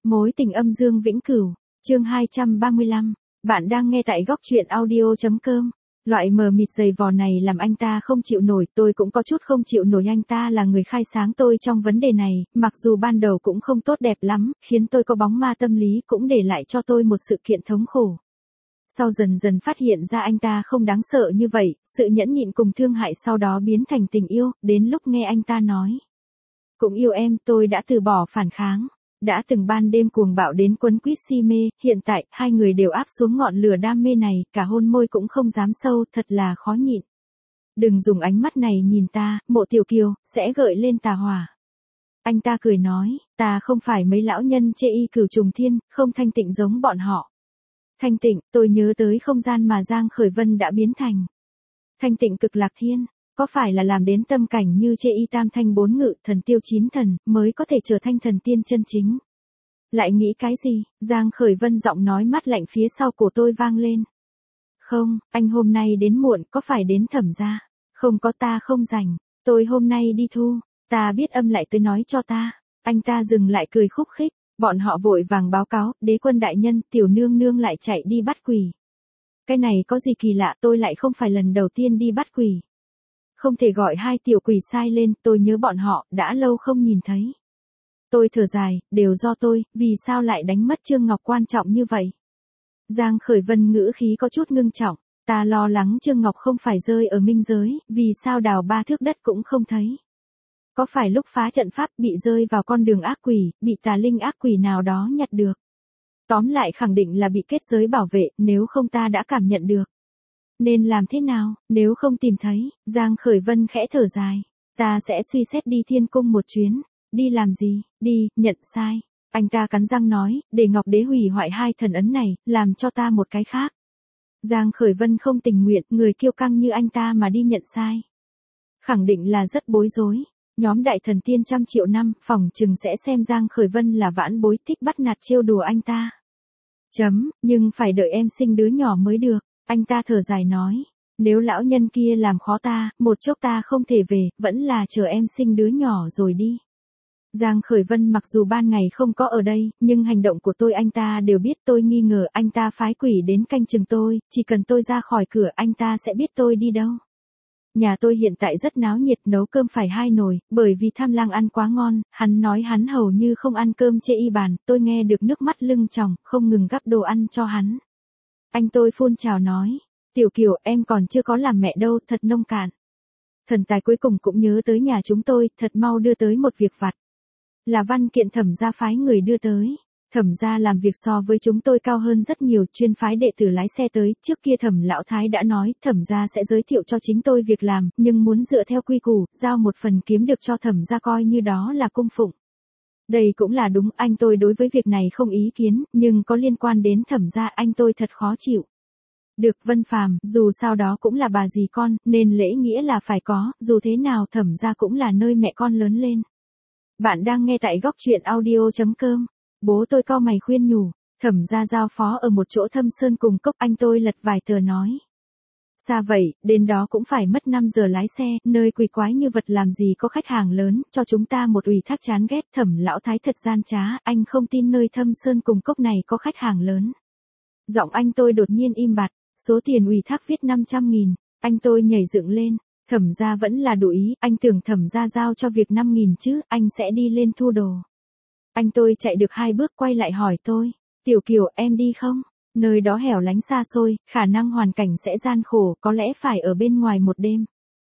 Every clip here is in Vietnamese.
Mối tình âm dương vĩnh cửu, chương 235, bạn đang nghe tại góc truyện audio.com. Loại mờ mịt dày vò này làm anh ta không chịu nổi, tôi cũng có chút không chịu nổi. Anh ta là người khai sáng tôi trong vấn đề này, mặc dù ban đầu cũng không tốt đẹp lắm, khiến tôi có bóng ma tâm lý, cũng để lại cho tôi một sự kiện thống khổ. Sau dần dần phát hiện ra anh ta không đáng sợ như vậy, sự nhẫn nhịn cùng thương hại sau đó biến thành tình yêu, đến lúc nghe anh ta nói. Cũng yêu em, tôi đã từ bỏ phản kháng. Đã từng ban đêm cuồng bạo đến quấn quýt si mê, hiện tại, hai người đều áp xuống ngọn lửa đam mê này, cả hôn môi cũng không dám sâu, thật là khó nhịn. Đừng dùng ánh mắt này nhìn ta, Mộ Tiểu Kiều, sẽ gợi lên tà hỏa. Anh ta cười nói, ta không phải mấy lão nhân chê y cửu trùng thiên, không thanh tịnh giống bọn họ. Thanh tịnh, tôi nhớ tới không gian mà Giang Khởi Vân đã biến thành. Thanh tịnh cực lạc thiên. Có phải là làm đến tâm cảnh như chê y tam thanh bốn ngự, thần tiêu chín thần, mới có thể trở thành thần tiên chân chính? Lại nghĩ cái gì? Giang Khởi Vân giọng nói mát lạnh phía sau cổ tôi vang lên. Không, anh hôm nay đến muộn, có phải đến Thẩm gia? Không có, ta không rảnh. Tôi hôm nay đi thu. Ta biết âm lại tới nói cho ta. Anh ta dừng lại cười khúc khích. Bọn họ vội vàng báo cáo, đế quân đại nhân, tiểu nương nương lại chạy đi bắt quỷ. Cái này có gì kỳ lạ, tôi lại không phải lần đầu tiên đi bắt quỷ. Không thể gọi hai tiểu quỷ sai lên, tôi nhớ bọn họ, đã lâu không nhìn thấy. Tôi thở dài, đều do tôi, vì sao lại đánh mất Trương Ngọc quan trọng như vậy? Giang Khởi Vân ngữ khí có chút ngưng trọng, ta lo lắng Trương Ngọc không phải rơi ở minh giới, vì sao đào 3 thước đất cũng không thấy. Có phải lúc phá trận pháp bị rơi vào con đường ác quỷ, bị tà linh ác quỷ nào đó nhặt được? Tóm lại khẳng định là bị kết giới bảo vệ, nếu không ta đã cảm nhận được. Nên làm thế nào, nếu không tìm thấy? Giang Khởi Vân khẽ thở dài. Ta sẽ suy xét đi thiên cung một chuyến. Đi làm gì? Đi, nhận sai. Anh ta cắn răng nói, để Ngọc Đế hủy hoại hai thần ấn này, làm cho ta một cái khác. Giang Khởi Vân không tình nguyện, người kiêu căng như anh ta mà đi nhận sai. Khẳng định là rất bối rối. Nhóm đại thần tiên trăm triệu năm, phỏng chừng sẽ xem Giang Khởi Vân là vãn bối, thích bắt nạt trêu đùa anh ta. Nhưng phải đợi em sinh đứa nhỏ mới được. Anh ta thở dài nói, nếu lão nhân kia làm khó ta, một chốc ta không thể về, vẫn là chờ em sinh đứa nhỏ rồi đi. Giang Khởi Vân mặc dù ban ngày không có ở đây, nhưng hành động của tôi anh ta đều biết. Tôi nghi ngờ anh ta phái quỷ đến canh chừng tôi, chỉ cần tôi ra khỏi cửa anh ta sẽ biết tôi đi đâu. Nhà tôi hiện tại rất náo nhiệt, nấu cơm phải 2 nồi, bởi vì Tham Lang ăn quá ngon, hắn nói hắn hầu như không ăn cơm chê y bàn, tôi nghe được nước mắt lưng tròng, không ngừng gắp đồ ăn cho hắn. Anh tôi phun trào nói, Tiểu Kiều em còn chưa có làm mẹ đâu, thật nông cạn. Thần tài cuối cùng cũng nhớ tới nhà chúng tôi, thật mau đưa tới một việc vặt. Là văn kiện Thẩm gia phái người đưa tới. Thẩm gia làm việc so với chúng tôi cao hơn rất nhiều, chuyên phái đệ tử lái xe tới, trước kia Thẩm lão thái đã nói, Thẩm gia sẽ giới thiệu cho chính tôi việc làm, nhưng muốn dựa theo quy củ, giao một phần kiếm được cho Thẩm gia coi như đó là cung phụng. Đây cũng là đúng, anh tôi đối với việc này không ý kiến, nhưng có liên quan đến Thẩm gia anh tôi thật khó chịu. Được, Vân Phàm, dù sao đó cũng là bà dì con, nên lễ nghĩa là phải có, dù thế nào Thẩm gia cũng là nơi mẹ con lớn lên. Bạn đang nghe tại góc truyện audio.com. Bố tôi cau mày khuyên nhủ, Thẩm gia giao phó ở một chỗ Thâm Sơn cùng cốc, anh tôi lật vài tờ nói. Xa vậy, đến đó cũng phải mất 5 giờ lái xe, nơi quỷ quái như vật làm gì có khách hàng lớn, cho chúng ta một ủy thác chán ghét. Thẩm lão thái thật gian trá, anh không tin nơi Thâm Sơn cùng cốc này có khách hàng lớn. Giọng anh tôi đột nhiên im bặt, số tiền ủy thác viết 500.000, anh tôi nhảy dựng lên. Thẩm gia vẫn là đủ ý, anh tưởng Thẩm gia giao cho việc 5.000 chứ, anh sẽ đi lên thu đồ. Anh tôi chạy được 2 bước quay lại hỏi tôi, Tiểu Kiều em đi không? Nơi đó hẻo lánh xa xôi, khả năng hoàn cảnh sẽ gian khổ, có lẽ phải ở bên ngoài một đêm.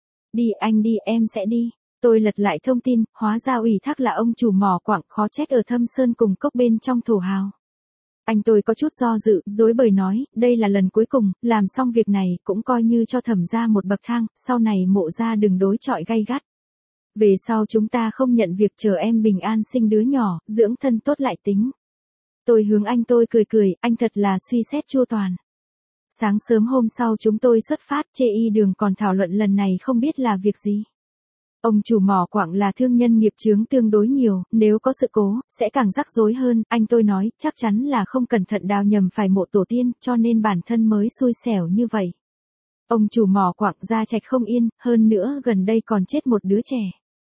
Đi anh đi, em sẽ đi. Tôi lật lại thông tin, hóa ra ủy thác là ông chủ mỏ quặng, khó trách ở Thâm Sơn cùng cốc bên trong thổ hào. Anh tôi có chút do dự, dối bời nói, đây là lần cuối cùng, làm xong việc này, cũng coi như cho Thẩm gia một bậc thang, sau này Mộ gia đừng đối chọi gay gắt. Về sau chúng ta không nhận việc, chờ em bình an sinh đứa nhỏ, dưỡng thân tốt lại tính. Tôi hướng anh tôi cười cười, anh thật là suy xét chu toàn. Sáng sớm hôm sau chúng tôi xuất phát, chê y đường còn thảo luận lần này không biết là việc gì. Ông chủ mỏ quặng là thương nhân nghiệp chướng tương đối nhiều, nếu có sự cố, sẽ càng rắc rối hơn, anh tôi nói, chắc chắn là không cẩn thận đào nhầm phải mộ tổ tiên, cho nên bản thân mới xui xẻo như vậy. Ông chủ mỏ quặng gia trạch không yên, hơn nữa gần đây còn chết một đứa trẻ.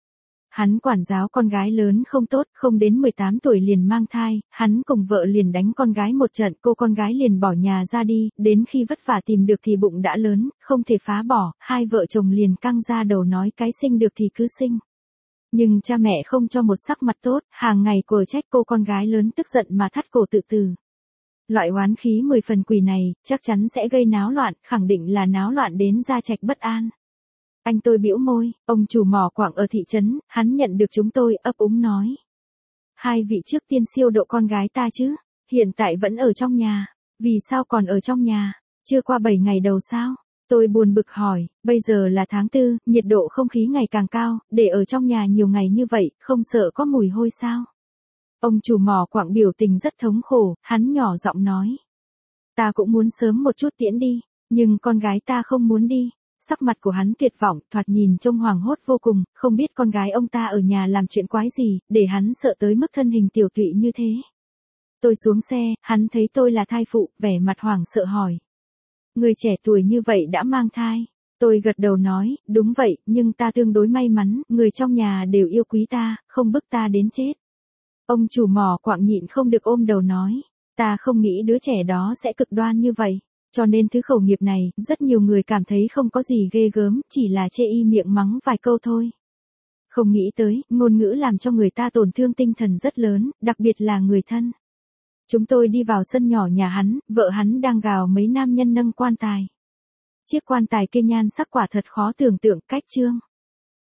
Hắn quản giáo con gái lớn không tốt, không đến 18 tuổi liền mang thai, hắn cùng vợ liền đánh con gái một trận, cô con gái liền bỏ nhà ra đi, đến khi vất vả tìm được thì bụng đã lớn, không thể phá bỏ, hai vợ chồng liền căng ra đầu nói cái sinh được thì cứ sinh. Nhưng cha mẹ không cho một sắc mặt tốt, hàng ngày quở trách cô con gái lớn tức giận mà thắt cổ tự tử. Loại oán khí 10 phần quỷ này, chắc chắn sẽ gây náo loạn, khẳng định là náo loạn đến gia trạch bất an. Anh tôi bĩu môi, ông chủ mỏ quặng ở thị trấn, hắn nhận được chúng tôi, ấp úng nói. Hai vị trước tiên siêu độ con gái ta chứ, hiện tại vẫn ở trong nhà, vì sao còn ở trong nhà, chưa qua 7 ngày đầu sao? Tôi buồn bực hỏi, bây giờ là tháng 4, nhiệt độ không khí ngày càng cao, để ở trong nhà nhiều ngày như vậy, không sợ có mùi hôi sao? Ông chủ mỏ quặng biểu tình rất thống khổ, hắn nhỏ giọng nói. Ta cũng muốn sớm một chút tiễn đi, nhưng con gái ta không muốn đi. Sắc mặt của hắn tuyệt vọng, thoạt nhìn trông hoảng hốt vô cùng, không biết con gái ông ta ở nhà làm chuyện quái gì, để hắn sợ tới mức thân hình tiểu tụy như thế. Tôi xuống xe, hắn thấy tôi là thai phụ, vẻ mặt hoảng sợ hỏi. Người trẻ tuổi như vậy đã mang thai. Tôi gật đầu nói, đúng vậy, nhưng ta tương đối may mắn, người trong nhà đều yêu quý ta, không bức ta đến chết. Ông chủ mỏ quặng nhịn không được ôm đầu nói, ta không nghĩ đứa trẻ đó sẽ cực đoan như vậy. Cho nên thứ khẩu nghiệp này, rất nhiều người cảm thấy không có gì ghê gớm, chỉ là chê y miệng mắng vài câu thôi. Không nghĩ tới, ngôn ngữ làm cho người ta tổn thương tinh thần rất lớn, đặc biệt là người thân. Chúng tôi đi vào sân nhỏ nhà hắn, vợ hắn đang gào mấy nam nhân nâng quan tài. Chiếc quan tài kia nhan sắc quả thật khó tưởng tượng, cách trương.